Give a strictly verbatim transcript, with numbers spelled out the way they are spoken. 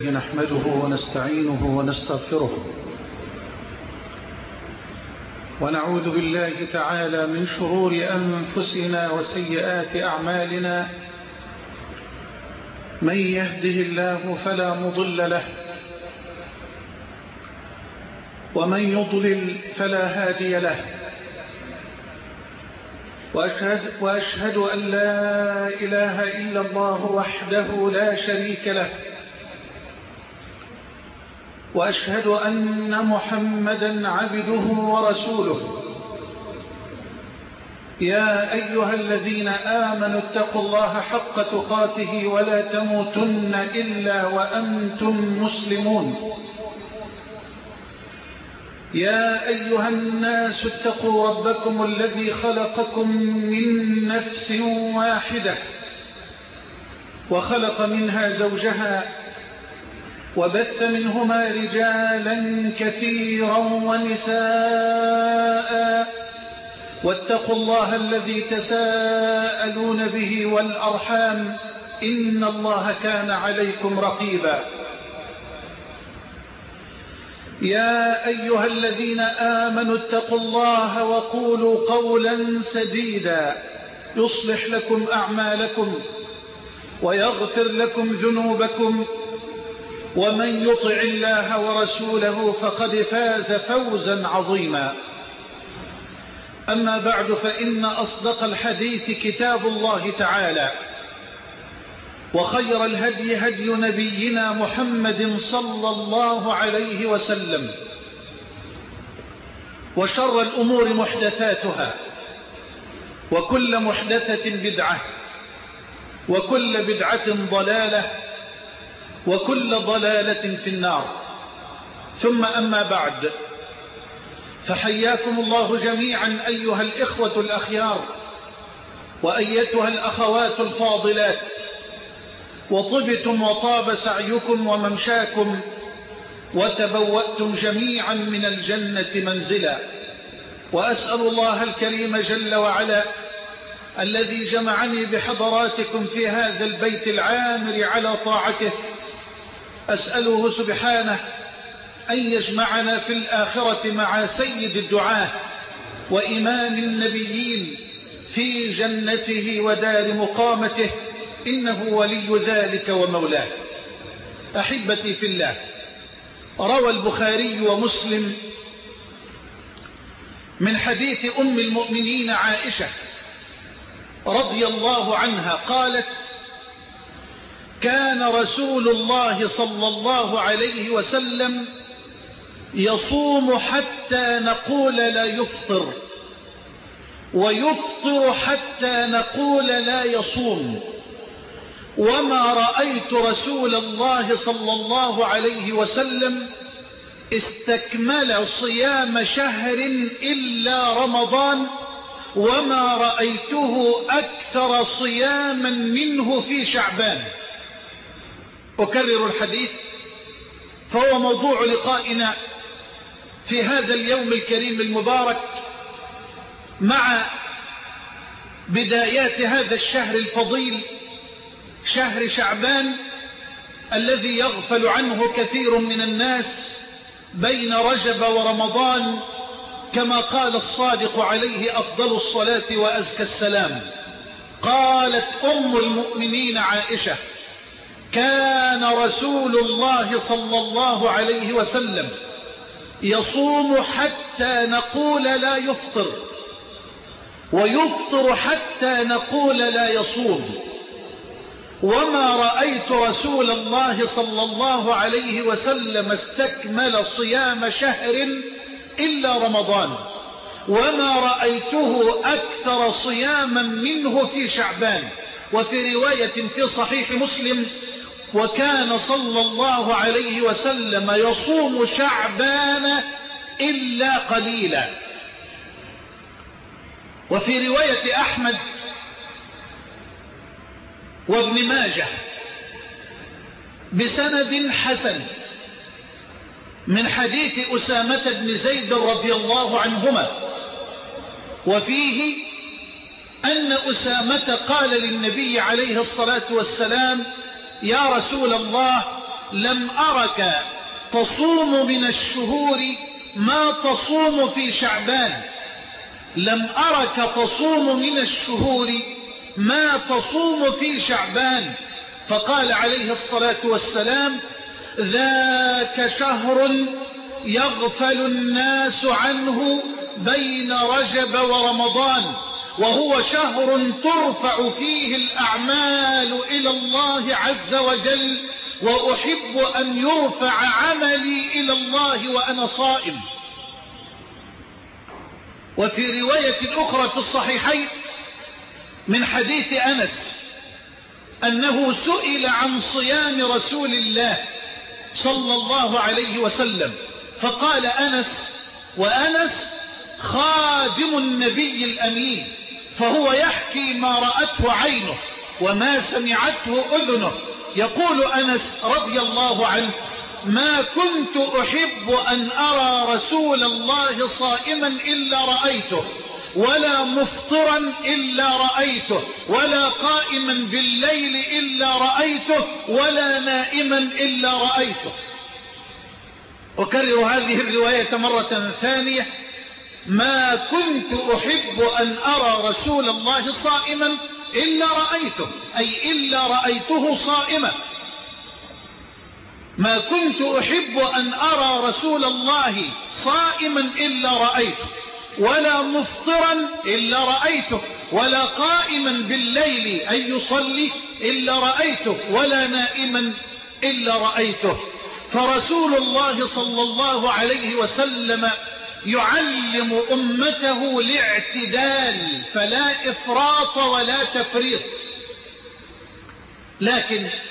نحمده ونستعينه ونستغفره ونعوذ بالله تعالى من شرور أنفسنا وسيئات أعمالنا. من يهده الله فلا مضل له ومن يضلل فلا هادي له، وأشهد, وأشهد أن لا إله إلا الله وحده لا شريك له، وأشهد أن محمدا عبده ورسوله. يا أيها الذين آمنوا اتقوا الله حق تقاته ولا تموتن إلا وأنتم مسلمون. يا أيها الناس اتقوا ربكم الذي خلقكم من نفس واحدة وخلق منها زوجها وبث منهما رجالا كثيرا ونساء، واتقوا الله الذي تساءلون به والأرحام إن الله كان عليكم رقيبا. يا أيها الذين آمنوا اتقوا الله وقولوا قولا سديدا يصلح لكم أعمالكم ويغفر لكم ذنوبكم، ومن يطع الله ورسوله فقد فاز فوزا عظيما. أما بعد، فإن أصدق الحديث كتاب الله تعالى، وخير الهدي هدي نبينا محمد صلى الله عليه وسلم، وشر الأمور محدثاتها، وكل محدثة بدعة، وكل بدعة ضلالة، وكل ضلالة في النار. ثم أما بعد، فحياكم الله جميعا أيها الإخوة الأخيار وأيتها الأخوات الفاضلات، وطبتم وطاب سعيكم وممشاكم، وتبوأتم جميعا من الجنة منزلا. وأسأل الله الكريم جل وعلا الذي جمعني بحضراتكم في هذا البيت العامر على طاعته، أسأله سبحانه أن يجمعنا في الآخرة مع سيد الدعاة وإمام النبيين في جنته ودار مقامته، إنه ولي ذلك ومولاه. أحبتي في الله، روى البخاري ومسلم من حديث أم المؤمنين عائشة رضي الله عنها قالت: كان رسول الله صلى الله عليه وسلم يصوم حتى نقول لا يفطر، ويفطر حتى نقول لا يصوم، وما رأيت رسول الله صلى الله عليه وسلم استكمل صيام شهر إلا رمضان، وما رأيته أكثر صياما منه في شعبان. أكرر الحديث، فهو موضوع لقائنا في هذا اليوم الكريم المبارك مع بدايات هذا الشهر الفضيل، شهر شعبان، الذي يغفل عنه كثير من الناس بين رجب ورمضان، كما قال الصادق عليه أفضل الصلاة وأزكى السلام. قالت أم المؤمنين عائشة: كان رسول الله صلى الله عليه وسلم يصوم حتى نقول لا يفطر، ويفطر حتى نقول لا يصوم، وما رأيت رسول الله صلى الله عليه وسلم استكمل صيام شهر إلا رمضان، وما رأيته أكثر صياما منه في شعبان. وفي رواية في صحيح مسلم: وكان صلى الله عليه وسلم يصوم شعبان إلا قليلا. وفي رواية أحمد وابن ماجه بسند حسن من حديث أسامة بن زيد رضي الله عنهما، وفيه أن أسامة قال للنبي عليه الصلاة والسلام: يا رسول الله، لم أرك تصوم من الشهور ما تصوم في شعبان، لم أرك تصوم من الشهور ما تصوم في شعبان. فقال عليه الصلاة والسلام: ذاك شهر يغفل الناس عنه بين رجب ورمضان، وهو شهر ترفع فيه الأعمال إلى الله عز وجل، وأحب أن يرفع عملي إلى الله وأنا صائم. وفي رواية أخرى في الصحيحين من حديث أنس أنه سئل عن صيام رسول الله صلى الله عليه وسلم، فقال أنس، وأنس خادم النبي الأمين، فهو يحكي ما رأته عينه وما سمعته أذنه. يقول أنس رضي الله عنه: ما كنت أحب أن أرى رسول الله صائما إلا رأيته، ولا مفطرا إلا رأيته، ولا قائما بالليل إلا رأيته، ولا نائما إلا رأيته. أكرر هذه الرواية مرة ثانية: ما كنت أحب أن أرى رسول الله صائما إلا رأيته، أي إلا رأيته صائما. ما كنت أحب أن أرى رسول الله صائما إلا رأيته، ولا مفطرا إلا رأيته، ولا قائما بالليل أن يصلي إلا رأيته، ولا نائما إلا رأيته. فرسول الله صلى الله عليه وسلم يعلم أمته الاعتدال، فلا إفراط ولا تفريط. لكن